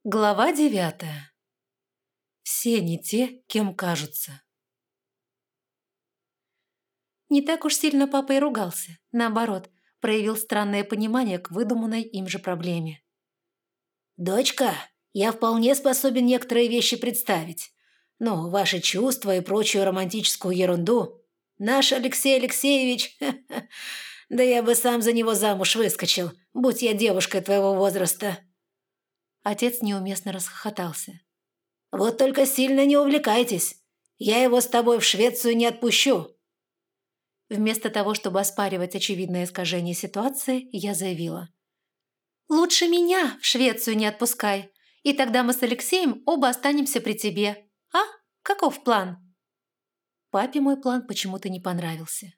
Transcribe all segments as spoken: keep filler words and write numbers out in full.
Глава девятая. Все не те, кем кажутся. Не так уж сильно папа и ругался. Наоборот, проявил странное понимание к выдуманной им же проблеме. «Дочка, я вполне способен некоторые вещи представить. Но ваши чувства и прочую романтическую ерунду... Наш Алексей Алексеевич... Да я бы сам за него замуж выскочил, будь я девушкой твоего возраста». Отец неуместно расхохотался. «Вот только сильно не увлекайтесь. Я его с тобой в Швецию не отпущу». Вместо того, чтобы оспаривать очевидное искажение ситуации, я заявила. «Лучше меня в Швецию не отпускай, и тогда мы с Алексеем оба останемся при тебе. А? Каков план?» Папе мой план почему-то не понравился.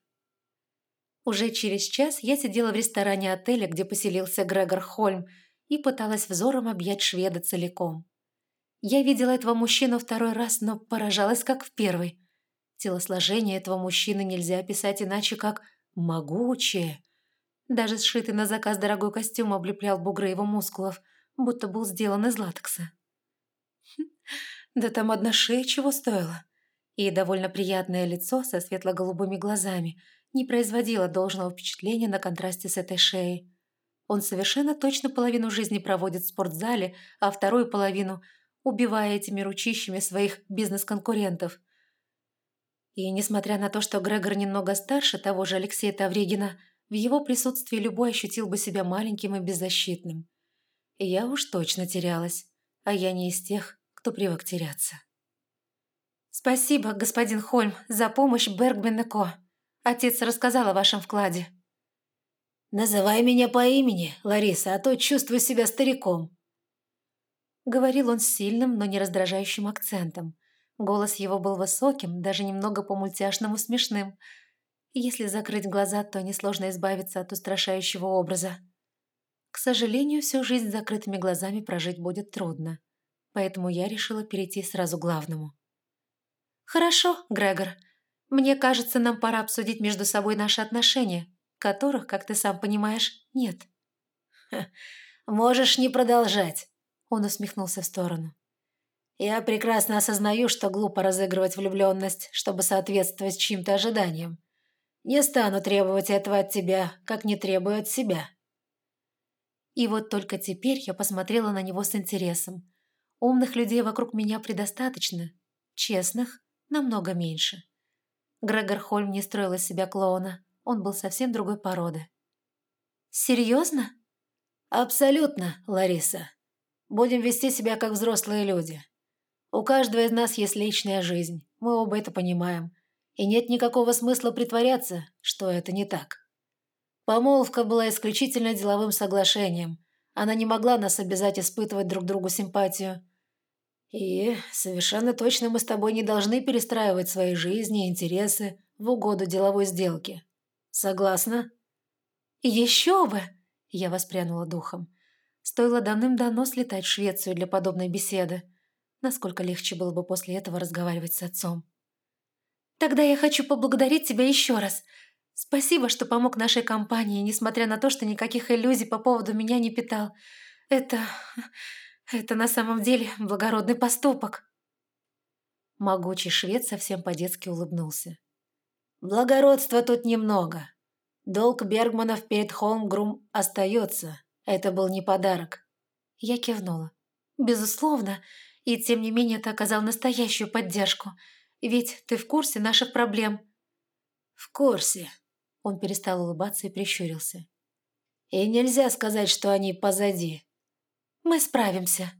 Уже через час я сидела в ресторане отеля, где поселился Грегор Хольм, и пыталась взором объять шведа целиком. Я видела этого мужчину второй раз, но поражалась, как в первый. Телосложение этого мужчины нельзя описать иначе, как могучее. Даже сшитый на заказ дорогой костюм облеплял бугры его мускулов, будто был сделан из латекса. Да там одна шея чего стоила. И довольно приятное лицо со светло-голубыми глазами не производило должного впечатления на контрасте с этой шеей. Он совершенно точно половину жизни проводит в спортзале, а вторую половину убивая этими ручищами своих бизнес-конкурентов. И несмотря на то, что Грегор немного старше того же Алексея Тавригина, в его присутствии любой ощутил бы себя маленьким и беззащитным. И я уж точно терялась, а я не из тех, кто привык теряться. «Спасибо, господин Хольм, за помощь Бергмен и Ко. Отец рассказал о вашем вкладе». «Называй меня по имени, Лариса, а то чувствую себя стариком». Говорил он с сильным, но не раздражающим акцентом. Голос его был высоким, даже немного по-мультяшному смешным. Если закрыть глаза, то несложно избавиться от устрашающего образа. К сожалению, всю жизнь с закрытыми глазами прожить будет трудно. Поэтому я решила перейти сразу к главному. «Хорошо, Грегор. Мне кажется, нам пора обсудить между собой наши отношения, которых, как ты сам понимаешь, нет». Ха, «можешь не продолжать», — он усмехнулся в сторону. «Я прекрасно осознаю, что глупо разыгрывать влюбленность, чтобы соответствовать чьим-то ожиданиям. Не стану требовать этого от тебя, как не требую от себя». И вот только теперь я посмотрела на него с интересом. Умных людей вокруг меня предостаточно, честных намного меньше. Грегор Хольм не строил из себя клоуна, он был совсем другой породы. «Серьезно?» «Абсолютно, Лариса. Будем вести себя как взрослые люди. У каждого из нас есть личная жизнь, мы оба это понимаем, и нет никакого смысла притворяться, что это не так. Помолвка была исключительно деловым соглашением, она не могла нас обязать испытывать друг другу симпатию. И совершенно точно мы с тобой не должны перестраивать свои жизни и интересы в угоду деловой сделке. Согласна?» «Еще бы!» – я воспрянула духом. Стоило давным-давно слетать в Швецию для подобной беседы. Насколько легче было бы после этого разговаривать с отцом. «Тогда я хочу поблагодарить тебя еще раз. Спасибо, что помог нашей компании, несмотря на то, что никаких иллюзий по поводу меня не питал. Это... это на самом деле благородный поступок». Могучий швед совсем по-детски улыбнулся. «Благородства тут немного. Долг Бергманов перед Холмгрум остается. Это был не подарок». Я кивнула. «Безусловно, и тем не менее ты оказал настоящую поддержку. Ведь ты в курсе наших проблем». «В курсе». Он перестал улыбаться и прищурился. «И нельзя сказать, что они позади». «Мы справимся».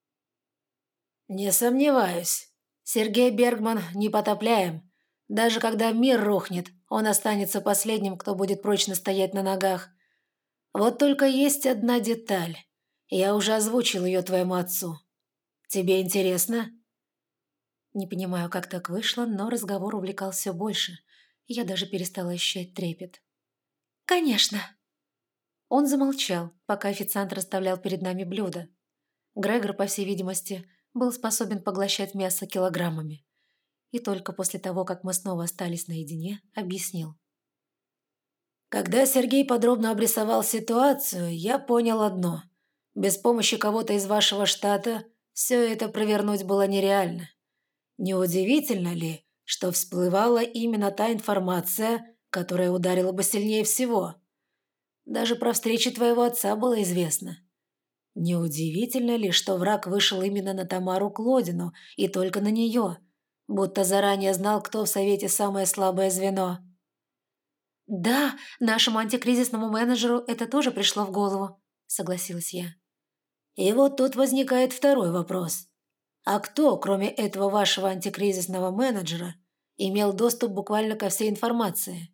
«Не сомневаюсь. Сергей Бергман непотопляем. Даже когда мир рухнет, он останется последним, кто будет прочно стоять на ногах. Вот только есть одна деталь. Я уже озвучил ее твоему отцу. Тебе интересно?» Не понимаю, как так вышло, но разговор увлекал все больше. Я даже перестала ощущать трепет. «Конечно!» Он замолчал, пока официант расставлял перед нами блюда. Грегор, по всей видимости, был способен поглощать мясо килограммами. И только после того, как мы снова остались наедине, объяснил. «Когда Сергей подробно обрисовал ситуацию, я понял одно. Без помощи кого-то из вашего штата все это провернуть было нереально. Неудивительно ли, что всплывала именно та информация, которая ударила бы сильнее всего? Даже про встречи твоего отца было известно. Неудивительно ли, что враг вышел именно на Тамару Клодину и только на нее, будто заранее знал, кто в Совете самое слабое звено? «Да, нашему антикризисному менеджеру это тоже пришло в голову», — согласилась я. И вот тут возникает второй вопрос. А кто, кроме этого вашего антикризисного менеджера, имел доступ буквально ко всей информации?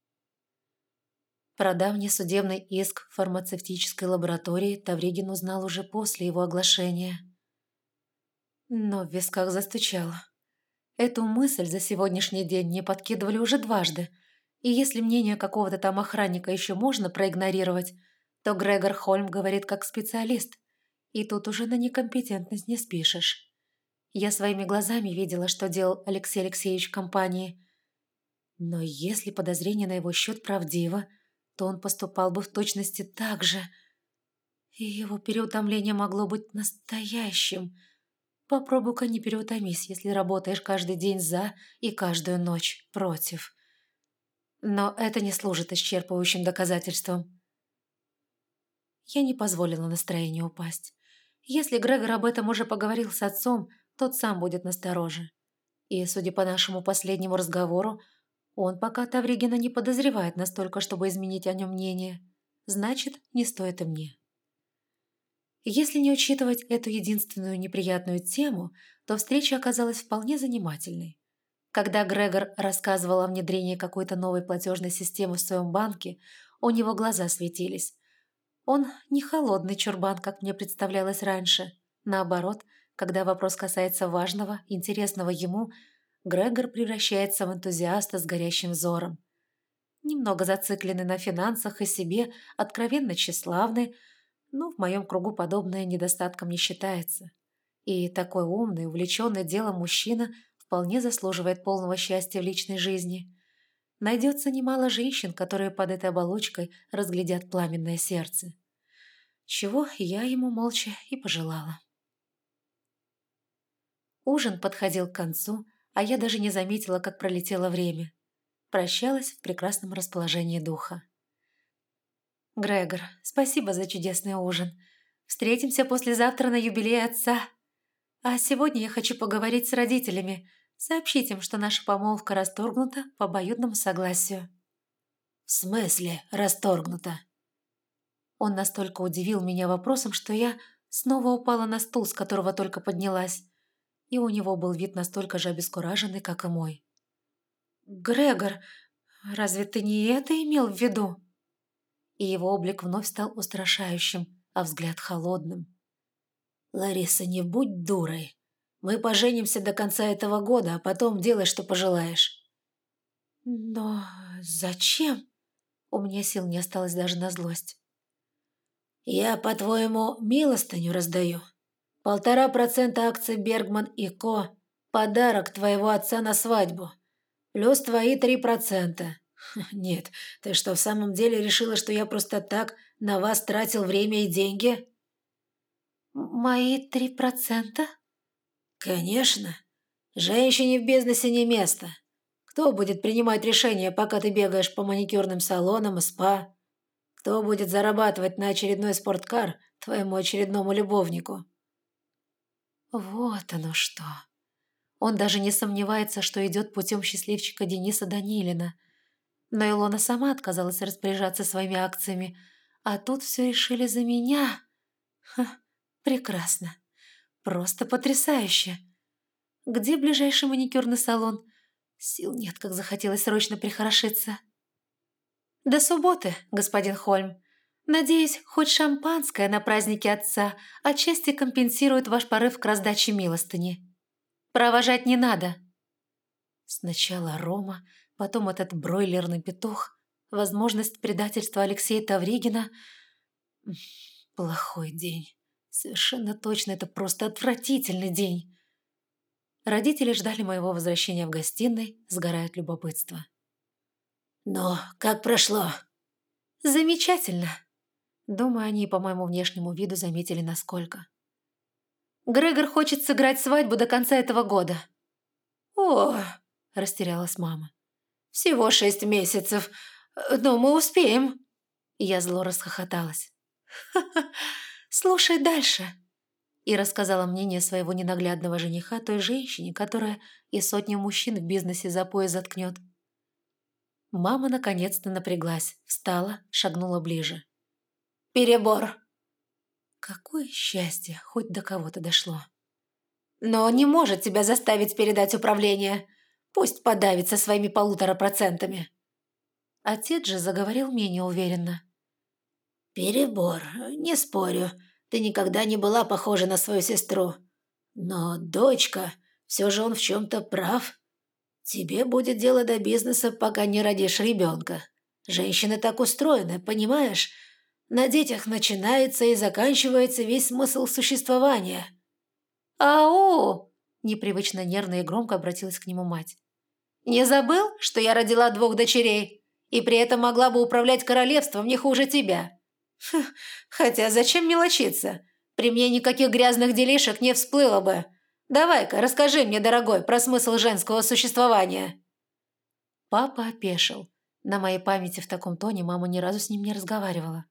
Про давний судебный иск в фармацевтической лаборатории Тавригин узнал уже после его оглашения. Но в висках застучало. Эту мысль за сегодняшний день мне подкидывали уже дважды, и если мнение какого-то там охранника еще можно проигнорировать, то Грегор Хольм говорит как специалист, и тут уже на некомпетентность не спишешь. Я своими глазами видела, что делал Алексей Алексеевич в компании. Но если подозрение на его счет правдиво, то он поступал бы в точности так же. И его переутомление могло быть настоящим. Попробуй-ка не переутомись, если работаешь каждый день за и каждую ночь против. Но это не служит исчерпывающим доказательством. Я не позволила настроению упасть. Если Грегор об этом уже поговорил с отцом, тот сам будет настороже. И, судя по нашему последнему разговору, он пока Тавригина не подозревает настолько, чтобы изменить о нем мнение. Значит, не стоит и мне. Если не учитывать эту единственную неприятную тему, то встреча оказалась вполне занимательной. Когда Грегор рассказывал о внедрении какой-то новой платежной системы в своем банке, у него глаза светились. Он не холодный чурбан, как мне представлялось раньше. Наоборот, когда вопрос касается важного, интересного ему, Грегор превращается в энтузиаста с горящим взором. Немного зацикленный на финансах и себе, откровенно тщеславный, но в моем кругу подобное недостатком не считается. И такой умный, увлеченный делом мужчина вполне заслуживает полного счастья в личной жизни. Найдется немало женщин, которые под этой оболочкой разглядят пламенное сердце. Чего я ему молча и пожелала. Ужин подходил к концу, а я даже не заметила, как пролетело время. Прощалась в прекрасном расположении духа. «Грегор, спасибо за чудесный ужин. Встретимся послезавтра на юбилей отца. А сегодня я хочу поговорить с родителями, сообщить им, что наша помолвка расторгнута по обоюдному согласию». «В смысле расторгнута?» Он настолько удивил меня вопросом, что я снова упала на стул, с которого только поднялась, и у него был вид настолько же обескураженный, как и мой. «Грегор, разве ты не это имел в виду?» И его облик вновь стал устрашающим, а взгляд холодным. «Лариса, не будь дурой. Мы поженимся до конца этого года, а потом делай, что пожелаешь». «Но зачем?» У меня сил не осталось даже на злость. «Я, по-твоему, милостыню раздаю? Полтора процента акций Бергман и Ко. Подарок твоего отца на свадьбу. Плюс твои три процента. Нет, ты что, в самом деле решила, что я просто так на вас тратил время и деньги?» «Мои три процента?» «Конечно. Женщине в бизнесе не место. Кто будет принимать решения, пока ты бегаешь по маникюрным салонам и спа? Кто будет зарабатывать на очередной спорткар твоему очередному любовнику?» Вот оно что. Он даже не сомневается, что идет путем счастливчика Дениса Данилина. Но Илона сама отказалась распоряжаться своими акциями, а тут все решили за меня. Ха, прекрасно. Просто потрясающе. Где ближайший маникюрный салон? Сил нет, как захотелось срочно прихорошиться. До субботы, господин Хольм. Надеюсь, хоть шампанское на празднике отца отчасти компенсирует ваш порыв к раздаче милостыни. Провожать не надо. Сначала Рома, потом этот бройлерный петух, возможность предательства Алексея Тавригина. Плохой день. Совершенно точно, это просто отвратительный день. Родители ждали моего возвращения в гостиной, сгорая от любопытства. «Ну, как прошло?» Замечательно. Думаю, они по моему внешнему виду заметили насколько. Грегор хочет сыграть свадьбу до конца этого года. «О!» – растерялась мама. «Всего шесть месяцев. Но мы успеем». Я зло расхохоталась. «Ха-ха, слушай дальше». И рассказала мнение своего ненаглядного жениха той женщине, которая и сотню мужчин в бизнесе за пояс заткнет. Мама наконец-то напряглась, встала, шагнула ближе. «Перебор». Какое счастье, хоть до кого-то дошло. «Но он не может тебя заставить передать управление. Пусть подавится своими полутора процентами». Отец же заговорил менее уверенно. «Перебор, не спорю. Ты никогда не была похожа на свою сестру. Но, дочка, все же он в чем-то прав. Тебе будет дело до бизнеса, пока не родишь ребенка. Женщины так устроены, понимаешь? На детях начинается и заканчивается весь смысл существования». «Ау!» – непривычно нервно и громко обратилась к нему мать. «Не забыл, что я родила двух дочерей и при этом могла бы управлять королевством не хуже тебя? Фух, хотя зачем мелочиться? При мне никаких грязных делишек не всплыло бы. Давай-ка, расскажи мне, дорогой, про смысл женского существования». Папа опешил. На моей памяти в таком тоне мама ни разу с ним не разговаривала.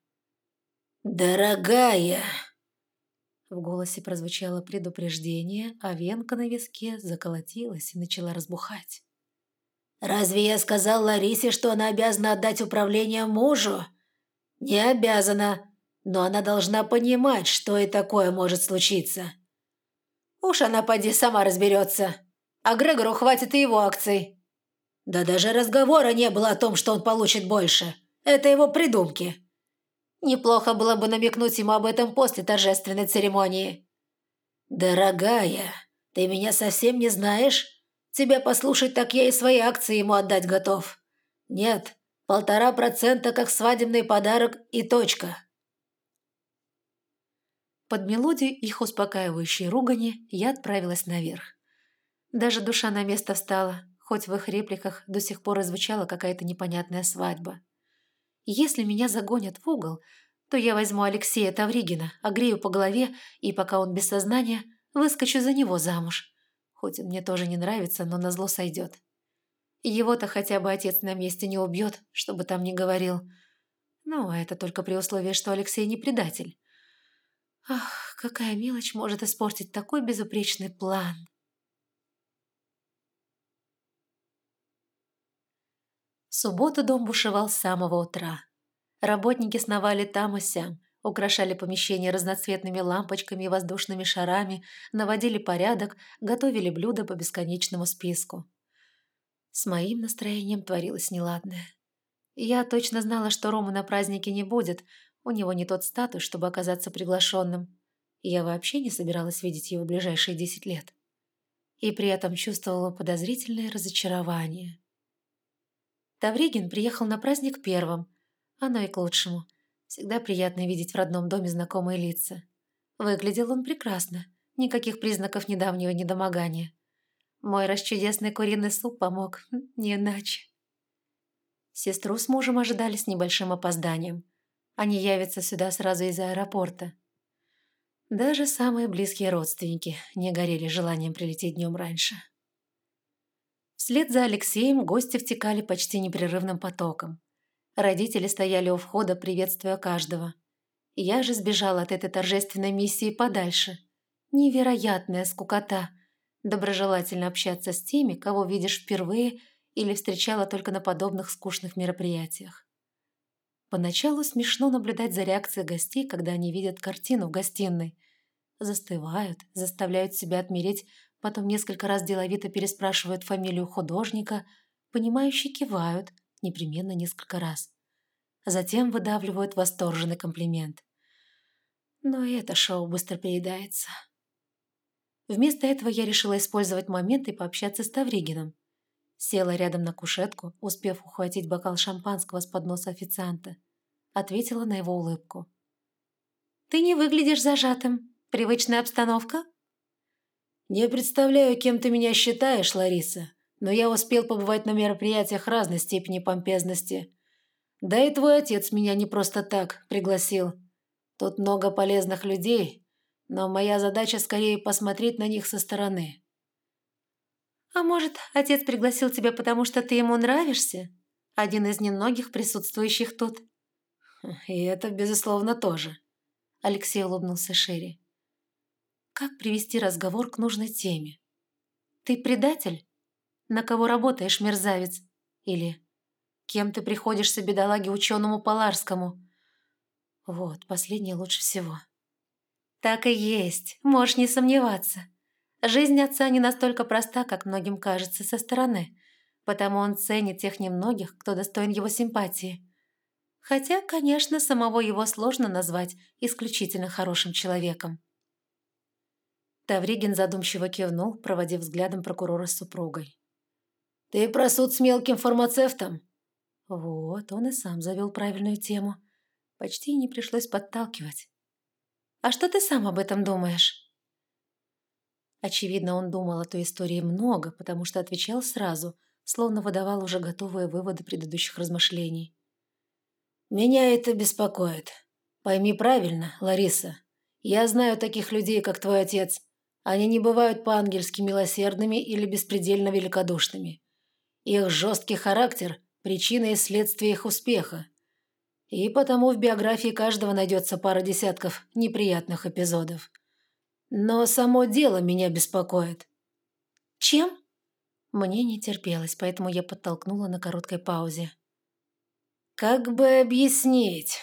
«Дорогая!» В голосе прозвучало предупреждение, а венка на виске заколотилась и начала разбухать. «Разве я сказал Ларисе, что она обязана отдать управление мужу? Не обязана, но она должна понимать, что и такое может случиться. Уж она поди сама разберется, а Грегору хватит и его акций. Да даже разговора не было о том, что он получит больше. Это его придумки. Неплохо было бы намекнуть ему об этом после торжественной церемонии». «Дорогая, ты меня совсем не знаешь? Тебя послушать, так я и свои акции ему отдать готов. Нет, полтора процента как свадебный подарок и точка». Под мелодию их успокаивающей ругани я отправилась наверх. Даже душа на место встала, хоть в их репликах до сих пор и звучала какая-то непонятная свадьба. Если меня загонят в угол, то я возьму Алексея Тавригина, огрею по голове и, пока он без сознания, выскочу за него замуж. Хоть он мне тоже не нравится, но назло сойдет. Его-то хотя бы отец на месте не убьет, чтобы там не говорил. Ну, это только при условии, что Алексей не предатель. Ах, какая мелочь может испортить такой безупречный план. В субботу дом бушевал с самого утра. Работники сновали там и сям, украшали помещение разноцветными лампочками и воздушными шарами, наводили порядок, готовили блюда по бесконечному списку. С моим настроением творилось неладное. Я точно знала, что Ромы на празднике не будет, у него не тот статус, чтобы оказаться приглашенным. Я вообще не собиралась видеть его в ближайшие десять лет. И при этом чувствовала подозрительное разочарование. Тавригин приехал на праздник первым. Оно и к лучшему. Всегда приятно видеть в родном доме знакомые лица. Выглядел он прекрасно. Никаких признаков недавнего недомогания. Мой расчудесный куриный суп помог, не иначе. Сестру с мужем ожидали с небольшим опозданием. Они явятся сюда сразу из аэропорта. Даже самые близкие родственники не горели желанием прилететь днем раньше. Вслед за Алексеем гости втекали почти непрерывным потоком. Родители стояли у входа, приветствуя каждого. Я же сбежала от этой торжественной миссии подальше. Невероятная скукота. Доброжелательно общаться с теми, кого видишь впервые или встречала только на подобных скучных мероприятиях. Поначалу смешно наблюдать за реакцией гостей, когда они видят картину в гостиной. Застывают, заставляют себя отмереть, потом несколько раз деловито переспрашивают фамилию художника, понимающие кивают, непременно несколько раз. Затем выдавливают восторженный комплимент. Но и это шоу быстро переедается. Вместо этого я решила использовать момент и пообщаться с Тавригиным. Села рядом на кушетку, успев ухватить бокал шампанского с подноса официанта. Ответила на его улыбку. «Ты не выглядишь зажатым. Привычная обстановка?» «Не представляю, кем ты меня считаешь, Лариса, но я успел побывать на мероприятиях разной степени помпезности. Да и твой отец меня не просто так пригласил. Тут много полезных людей, но моя задача скорее посмотреть на них со стороны». «А может, отец пригласил тебя, потому что ты ему нравишься? Один из немногих присутствующих тут». «И это, безусловно, тоже». Алексей улыбнулся шире. «Как привести разговор к нужной теме? Ты предатель? На кого работаешь, мерзавец? Или кем ты приходишься бедолаге ученому Поларскому?» Вот, последнее лучше всего. «Так и есть, можешь не сомневаться. Жизнь отца не настолько проста, как многим кажется со стороны, потому он ценит тех немногих, кто достоин его симпатии. Хотя, конечно, самого его сложно назвать исключительно хорошим человеком». Тавригин задумчиво кивнул, проводив взглядом прокурора с супругой. «Ты про суд с мелким фармацевтом?» Вот, он и сам завел правильную тему. Почти не пришлось подталкивать. «А что ты сам об этом думаешь?» Очевидно, он думал о той истории много, потому что отвечал сразу, словно выдавал уже готовые выводы предыдущих размышлений. «Меня это беспокоит. Пойми правильно, Лариса. Я знаю таких людей, как твой отец. Они не бывают по-ангельски милосердными или беспредельно великодушными. Их жесткий характер – причина и следствие их успеха. И потому в биографии каждого найдется пара десятков неприятных эпизодов. Но само дело меня беспокоит». «Чем?» Мне не терпелось, поэтому я подтолкнула на короткой паузе. «Как бы объяснить?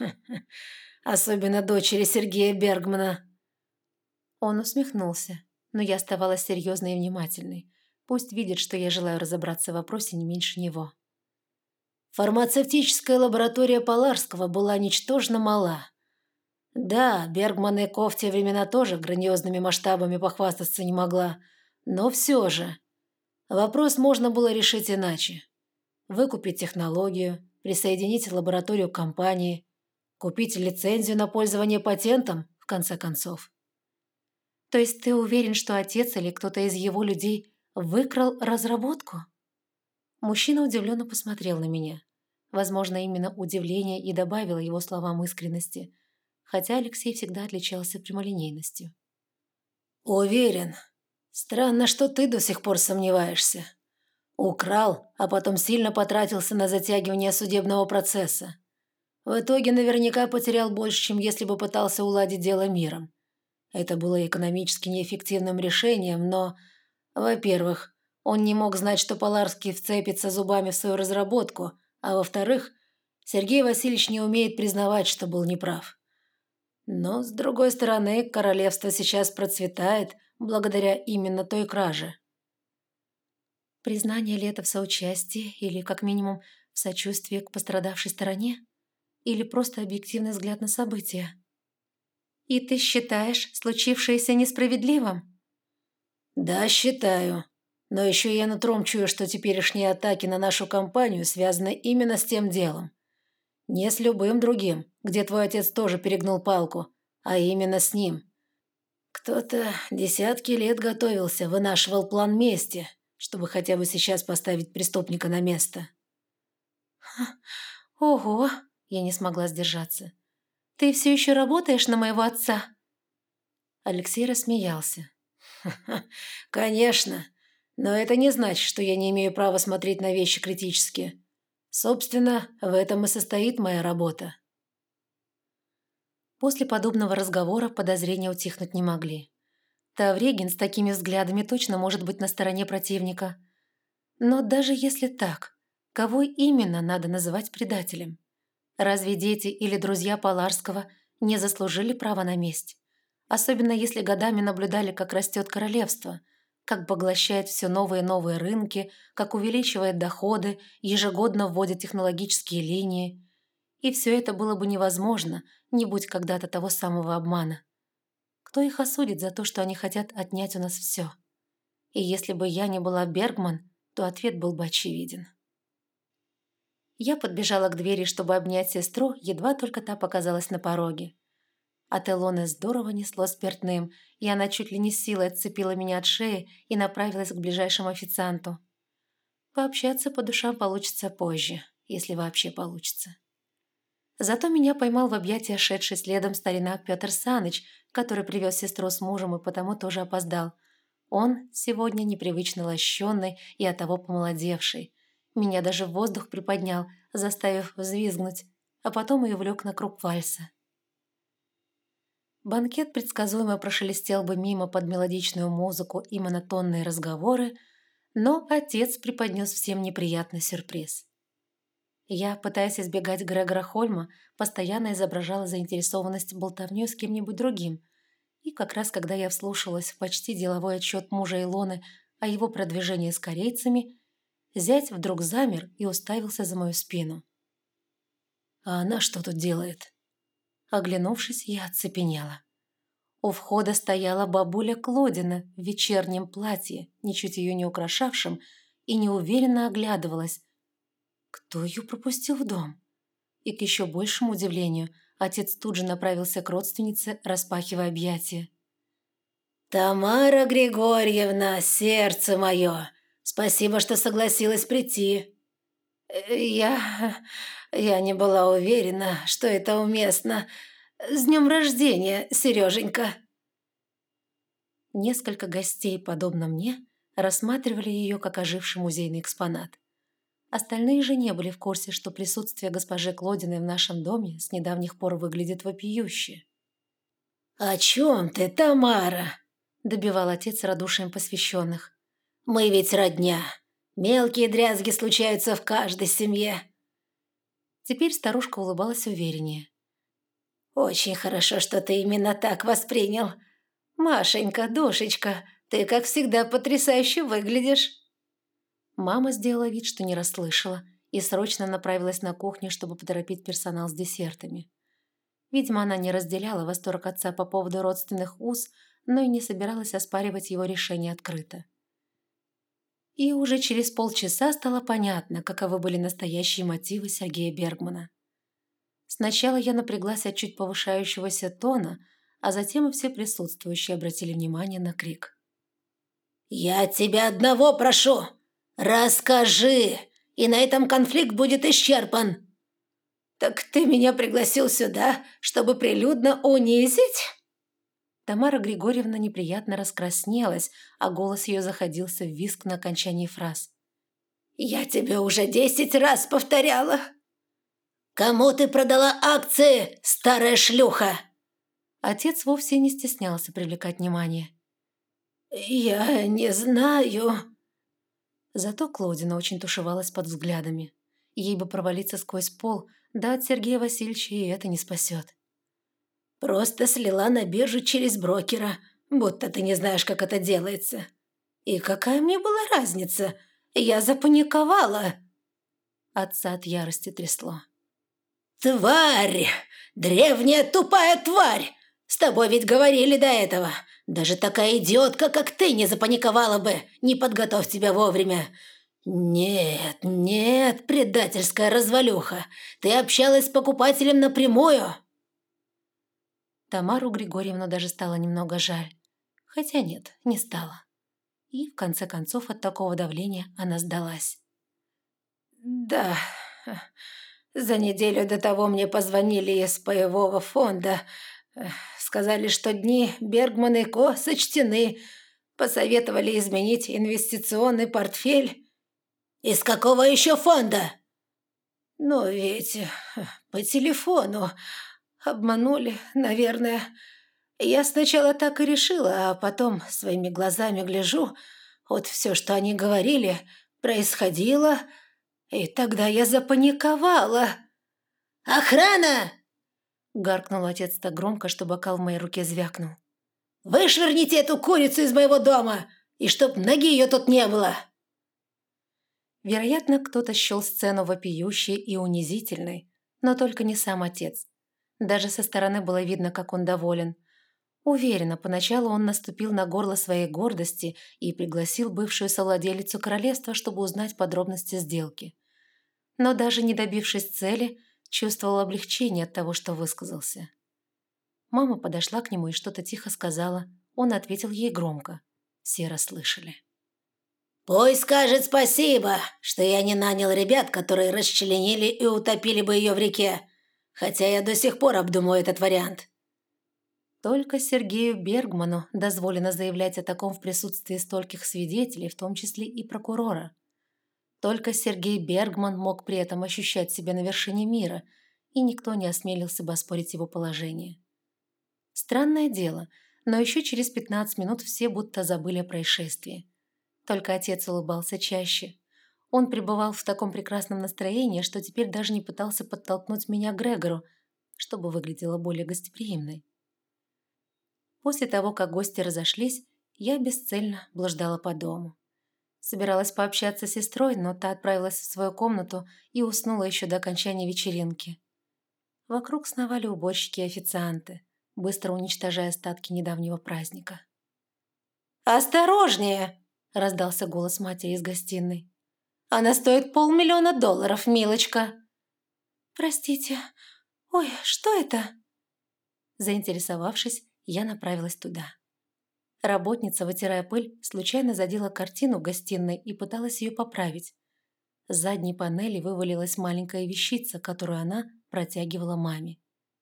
Особенно дочери Сергея Бергмана». Он усмехнулся, но я оставалась серьезной и внимательной. Пусть видит, что я желаю разобраться в вопросе не меньше него. Фармацевтическая лаборатория Поларского была ничтожно мала. Да, Бергман и Ко в те времена тоже грандиозными масштабами похвастаться не могла, но все же. Вопрос можно было решить иначе. Выкупить технологию, присоединить лабораторию к компании, купить лицензию на пользование патентом, в конце концов. То есть ты уверен, что отец или кто-то из его людей выкрал разработку? Мужчина удивленно посмотрел на меня. Возможно, именно удивление и добавило его словам искренности, хотя Алексей всегда отличался прямолинейностью. «Уверен. Странно, что ты до сих пор сомневаешься. Украл, а потом сильно потратился на затягивание судебного процесса. В итоге наверняка потерял больше, чем если бы пытался уладить дело миром. Это было экономически неэффективным решением, но, во-первых, он не мог знать, что Поларский вцепится зубами в свою разработку, а во-вторых, Сергей Васильевич не умеет признавать, что был неправ. Но, с другой стороны, королевство сейчас процветает благодаря именно той краже». Признание ли это в соучастии или, как минимум, в сочувствии к пострадавшей стороне? Или просто объективный взгляд на события? И ты считаешь случившееся несправедливым? «Да, считаю. Но еще я нутром чую, что теперешние атаки на нашу компанию связаны именно с тем делом. Не с любым другим, где твой отец тоже перегнул палку, а именно с ним. Кто-то десятки лет готовился, вынашивал план мести, чтобы хотя бы сейчас поставить преступника на место». «Ого!» – я не смогла сдержаться. «Ты все еще работаешь на моего отца?» Алексей рассмеялся. «Конечно, но это не значит, что я не имею права смотреть на вещи критически. Собственно, в этом и состоит моя работа». После подобного разговора подозрения утихнуть не могли. Тавригин с такими взглядами точно может быть на стороне противника. Но даже если так, кого именно надо называть предателем? Разве дети или друзья Поларского не заслужили права на месть? Особенно если годами наблюдали, как растет королевство, как поглощает все новые и новые рынки, как увеличивает доходы, ежегодно вводит технологические линии. И все это было бы невозможно, не будь когда-то того самого обмана. Кто их осудит за то, что они хотят отнять у нас все? И если бы я не была Бергман, то ответ был бы очевиден. Я подбежала к двери, чтобы обнять сестру, едва только та показалась на пороге. От Элоны здорово несло спиртным, и она чуть ли не с силой отцепила меня от шеи и направилась к ближайшему официанту. Пообщаться по душам получится позже, если вообще получится. Зато меня поймал в объятия шедший следом старина Петр Саныч, который привез сестру с мужем и потому тоже опоздал. Он сегодня непривычно лощеный и оттого помолодевший. Меня даже в воздух приподнял, заставив взвизгнуть, а потом и увлек на круг вальса. Банкет предсказуемо прошелестел бы мимо под мелодичную музыку и монотонные разговоры, но отец преподнес всем неприятный сюрприз. Я, пытаясь избегать Грегора Хольма, постоянно изображала заинтересованность болтовнёй с кем-нибудь другим, и как раз когда я вслушалась в почти деловой отчет мужа Илоны о его продвижении с корейцами, зять вдруг замер и уставился за мою спину. «А она что тут делает?» Оглянувшись, я оцепенела. У входа стояла бабуля Клодина в вечернем платье, ничуть ее не украшавшем, и неуверенно оглядывалась. Кто ее пропустил в дом? И к еще большему удивлению, отец тут же направился к родственнице, распахивая объятия. «Тамара Григорьевна, сердце мое, спасибо, что согласилась прийти». «Я... я не была уверена, что это уместно. С днем рождения, Сереженька!» Несколько гостей, подобно мне, рассматривали ее как оживший музейный экспонат. Остальные же не были в курсе, что присутствие госпожи Клодиной в нашем доме с недавних пор выглядит вопиюще. «О чем ты, Тамара?» – добивал отец радушием посвященных. «Мы ведь родня. Мелкие дрязги случаются в каждой семье». Теперь старушка улыбалась увереннее. «Очень хорошо, что ты именно так воспринял. Машенька, душечка, ты, как всегда, потрясающе выглядишь». Мама сделала вид, что не расслышала, и срочно направилась на кухню, чтобы поторопить персонал с десертами. Видимо, она не разделяла восторг отца по поводу родственных уз, но и не собиралась оспаривать его решение открыто. И уже через полчаса стало понятно, каковы были настоящие мотивы Сергея Бергмана. Сначала я напряглась от чуть повышающегося тона, а затем и все присутствующие обратили внимание на крик. «Я тебя одного прошу! Расскажи, и на этом конфликт будет исчерпан!» «Так ты меня пригласил сюда, чтобы прилюдно унизить?» Тамара Григорьевна неприятно раскраснелась, а голос ее заходился в визг на окончании фраз. «Я тебе уже десять раз повторяла!» «Кому ты продала акции, старая шлюха?» Отец вовсе не стеснялся привлекать внимание. «Я не знаю...» Зато Клодина очень тушевалась под взглядами. Ей бы провалиться сквозь пол, да от Сергея Васильевича и это не спасет. «Просто слила на биржу через брокера, будто ты не знаешь, как это делается. И какая мне была разница? Я запаниковала!» Отца от ярости трясло. «Тварь! Древняя тупая тварь! С тобой ведь говорили до этого. Даже такая идиотка, как ты, не запаниковала бы, не подготовь тебя вовремя. Нет, нет, предательская развалюха. Ты общалась с покупателем напрямую». Тамару Григорьевну даже стало немного жаль. Хотя нет, не стало. И, в конце концов, от такого давления она сдалась. «Да, за неделю до того мне позвонили из паевого фонда. Сказали, что дни Бергман и Ко сочтены. Посоветовали изменить инвестиционный портфель». «Из какого еще фонда?» «Ну ведь по телефону. Обманули, наверное. Я сначала так и решила, а потом своими глазами гляжу. Вот все, что они говорили, происходило, и тогда я запаниковала». «Охрана!» — гаркнул отец так громко, что бокал в моей руке звякнул. «Вышвырните эту курицу из моего дома, и чтоб ноги ее тут не было!» Вероятно, кто-то счел сцену вопиющей и унизительной, но только не сам отец. Даже со стороны было видно, как он доволен. Уверена, поначалу он наступил на горло своей гордости и пригласил бывшую совладелицу королевства, чтобы узнать подробности сделки. Но даже не добившись цели, чувствовал облегчение от того, что высказался. Мама подошла к нему и что-то тихо сказала. Он ответил ей громко. Все расслышали. Пусть скажет спасибо, что я не нанял ребят, которые расчленили и утопили бы ее в реке, хотя я до сих пор обдумываю этот вариант». Только Сергею Бергману дозволено заявлять о таком в присутствии стольких свидетелей, в том числе и прокурора. Только Сергей Бергман мог при этом ощущать себя на вершине мира, и никто не осмелился бы оспорить его положение. Странное дело, но еще через пятнадцать минут все будто забыли о происшествии. Только отец улыбался чаще. Он пребывал в таком прекрасном настроении, что теперь даже не пытался подтолкнуть меня к Грегору, чтобы выглядела более гостеприимной. После того, как гости разошлись, я бесцельно блуждала по дому. Собиралась пообщаться с сестрой, но та отправилась в свою комнату и уснула еще до окончания вечеринки. Вокруг сновали уборщики и официанты, быстро уничтожая остатки недавнего праздника. «Осторожнее!» – раздался голос матери из гостиной. «Она стоит полмиллиона долларов, милочка!» «Простите, ой, что это?» Заинтересовавшись, я направилась туда. Работница, вытирая пыль, случайно задела картину в гостиной и пыталась ее поправить. С задней панели вывалилась маленькая вещица, которую она протягивала маме.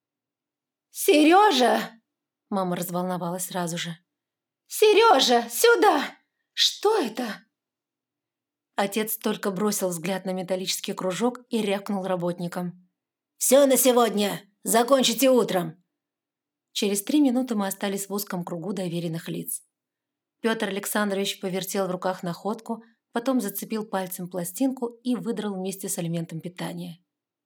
«Сережа!» – мама разволновалась сразу же. «Сережа, сюда! Что это?» Отец только бросил взгляд на металлический кружок и рявкнул работникам. «Все на сегодня! Закончите утром!» Через три минуты мы остались в узком кругу доверенных лиц. Петр Александрович повертел в руках находку, потом зацепил пальцем пластинку и выдрал вместе с элементом питания.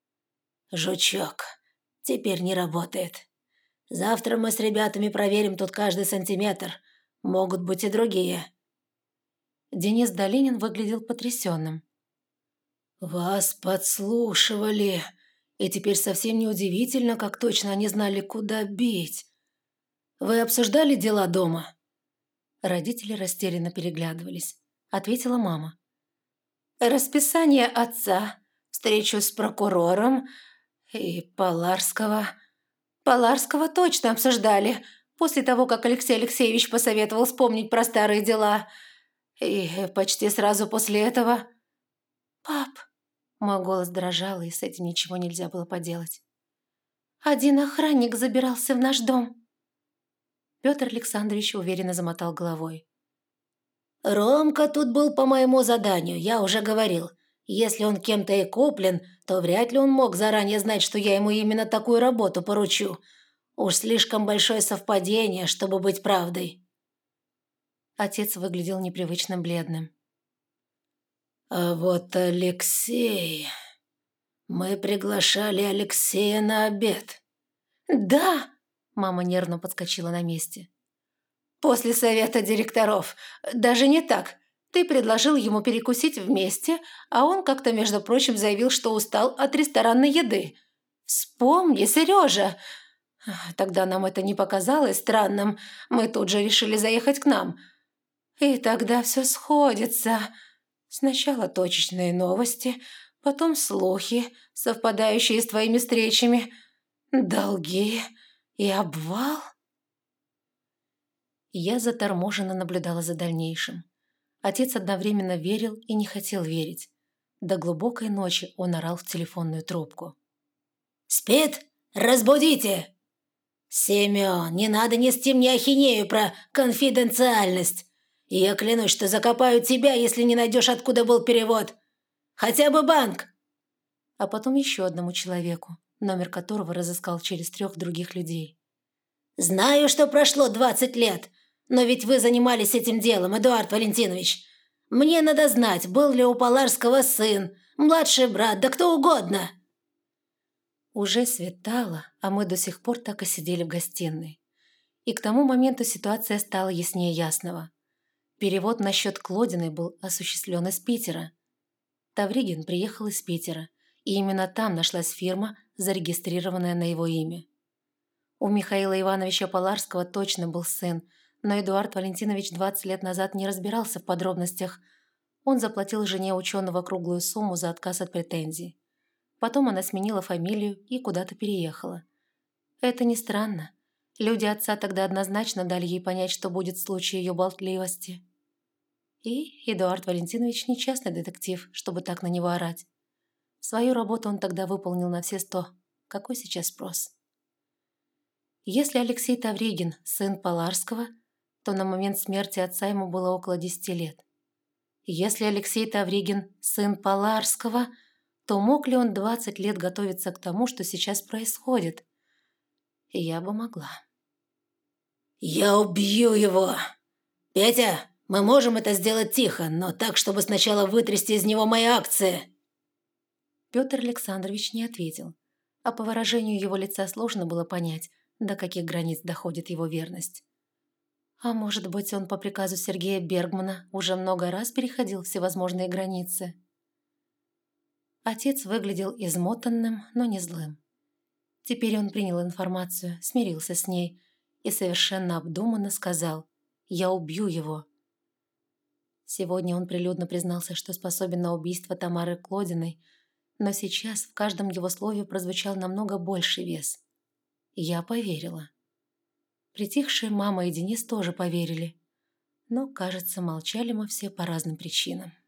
«Жучок, теперь не работает. Завтра мы с ребятами проверим тут каждый сантиметр. Могут быть и другие». Денис Долинин выглядел потрясенным. «Вас подслушивали, и теперь совсем неудивительно, как точно они знали, куда бить. Вы обсуждали дела дома?» Родители растерянно переглядывались. Ответила мама. «Расписание отца, встречу с прокурором и Поларского. Поларского точно обсуждали, после того, как Алексей Алексеевич посоветовал вспомнить про старые дела. И почти сразу после этого...» «Пап!» Мой голос дрожал, и с этим ничего нельзя было поделать. «Один охранник забирался в наш дом». Петр Александрович уверенно замотал головой. «Ромка тут был по моему заданию, я уже говорил. Если он кем-то и куплен, то вряд ли он мог заранее знать, что я ему именно такую работу поручу. Уж слишком большое совпадение, чтобы быть правдой». Отец выглядел непривычно бледным. «А вот Алексей... Мы приглашали Алексея на обед». «Да!» – мама нервно подскочила на месте. «После совета директоров. Даже не так. Ты предложил ему перекусить вместе, а он как-то, между прочим, заявил, что устал от ресторанной еды. Вспомни, Сережа!» Тогда нам это не показалось странным. Мы тут же решили заехать к нам. И тогда все сходится. Сначала точечные новости, потом слухи, совпадающие с твоими встречами, долги и обвал. Я заторможенно наблюдала за дальнейшим. Отец одновременно верил и не хотел верить. До глубокой ночи он орал в телефонную трубку. «Спит? Разбудите!» «Семен, не надо нести мне ахинею про конфиденциальность. Я клянусь, что закопаю тебя, если не найдешь, откуда был перевод. Хотя бы банк!» А потом еще одному человеку, номер которого разыскал через трех других людей. «Знаю, что прошло двадцать лет, но ведь вы занимались этим делом, Эдуард Валентинович. Мне надо знать, был ли у Поларского сын, младший брат, да кто угодно». Уже светало, а мы до сих пор так и сидели в гостиной. И к тому моменту ситуация стала яснее ясного. Перевод на счет Клодиной был осуществлен из Питера. Тавригин приехал из Питера, и именно там нашлась фирма, зарегистрированная на его имя. У Михаила Ивановича Поларского точно был сын, но Эдуард Валентинович двадцать лет назад не разбирался в подробностях. Он заплатил жене ученого круглую сумму за отказ от претензий. Потом она сменила фамилию и куда-то переехала. Это не странно. Люди отца тогда однозначно дали ей понять, что будет в случае ее болтливости. И Эдуард Валентинович не частный детектив, чтобы так на него орать. Свою работу он тогда выполнил на все сто. Какой сейчас спрос? Если Алексей Тавригин – сын Поларского, то на момент смерти отца ему было около десяти лет. Если Алексей Тавригин – сын Поларского, то мог ли он двадцать лет готовиться к тому, что сейчас происходит? Я бы могла. «Я убью его! Петя, мы можем это сделать тихо, но так, чтобы сначала вытрясти из него мои акции!» Петр Александрович не ответил, а по выражению его лица сложно было понять, до каких границ доходит его верность. А может быть, он по приказу Сергея Бергмана уже много раз переходил всевозможные границы? Отец выглядел измотанным, но не злым. Теперь он принял информацию, смирился с ней и совершенно обдуманно сказал: «Я убью его». Сегодня он прилюдно признался, что способен на убийство Тамары Клодиной, но сейчас в каждом его слове прозвучал намного больший вес. Я поверила. Притихшие мама и Денис тоже поверили. Но, кажется, молчали мы все по разным причинам.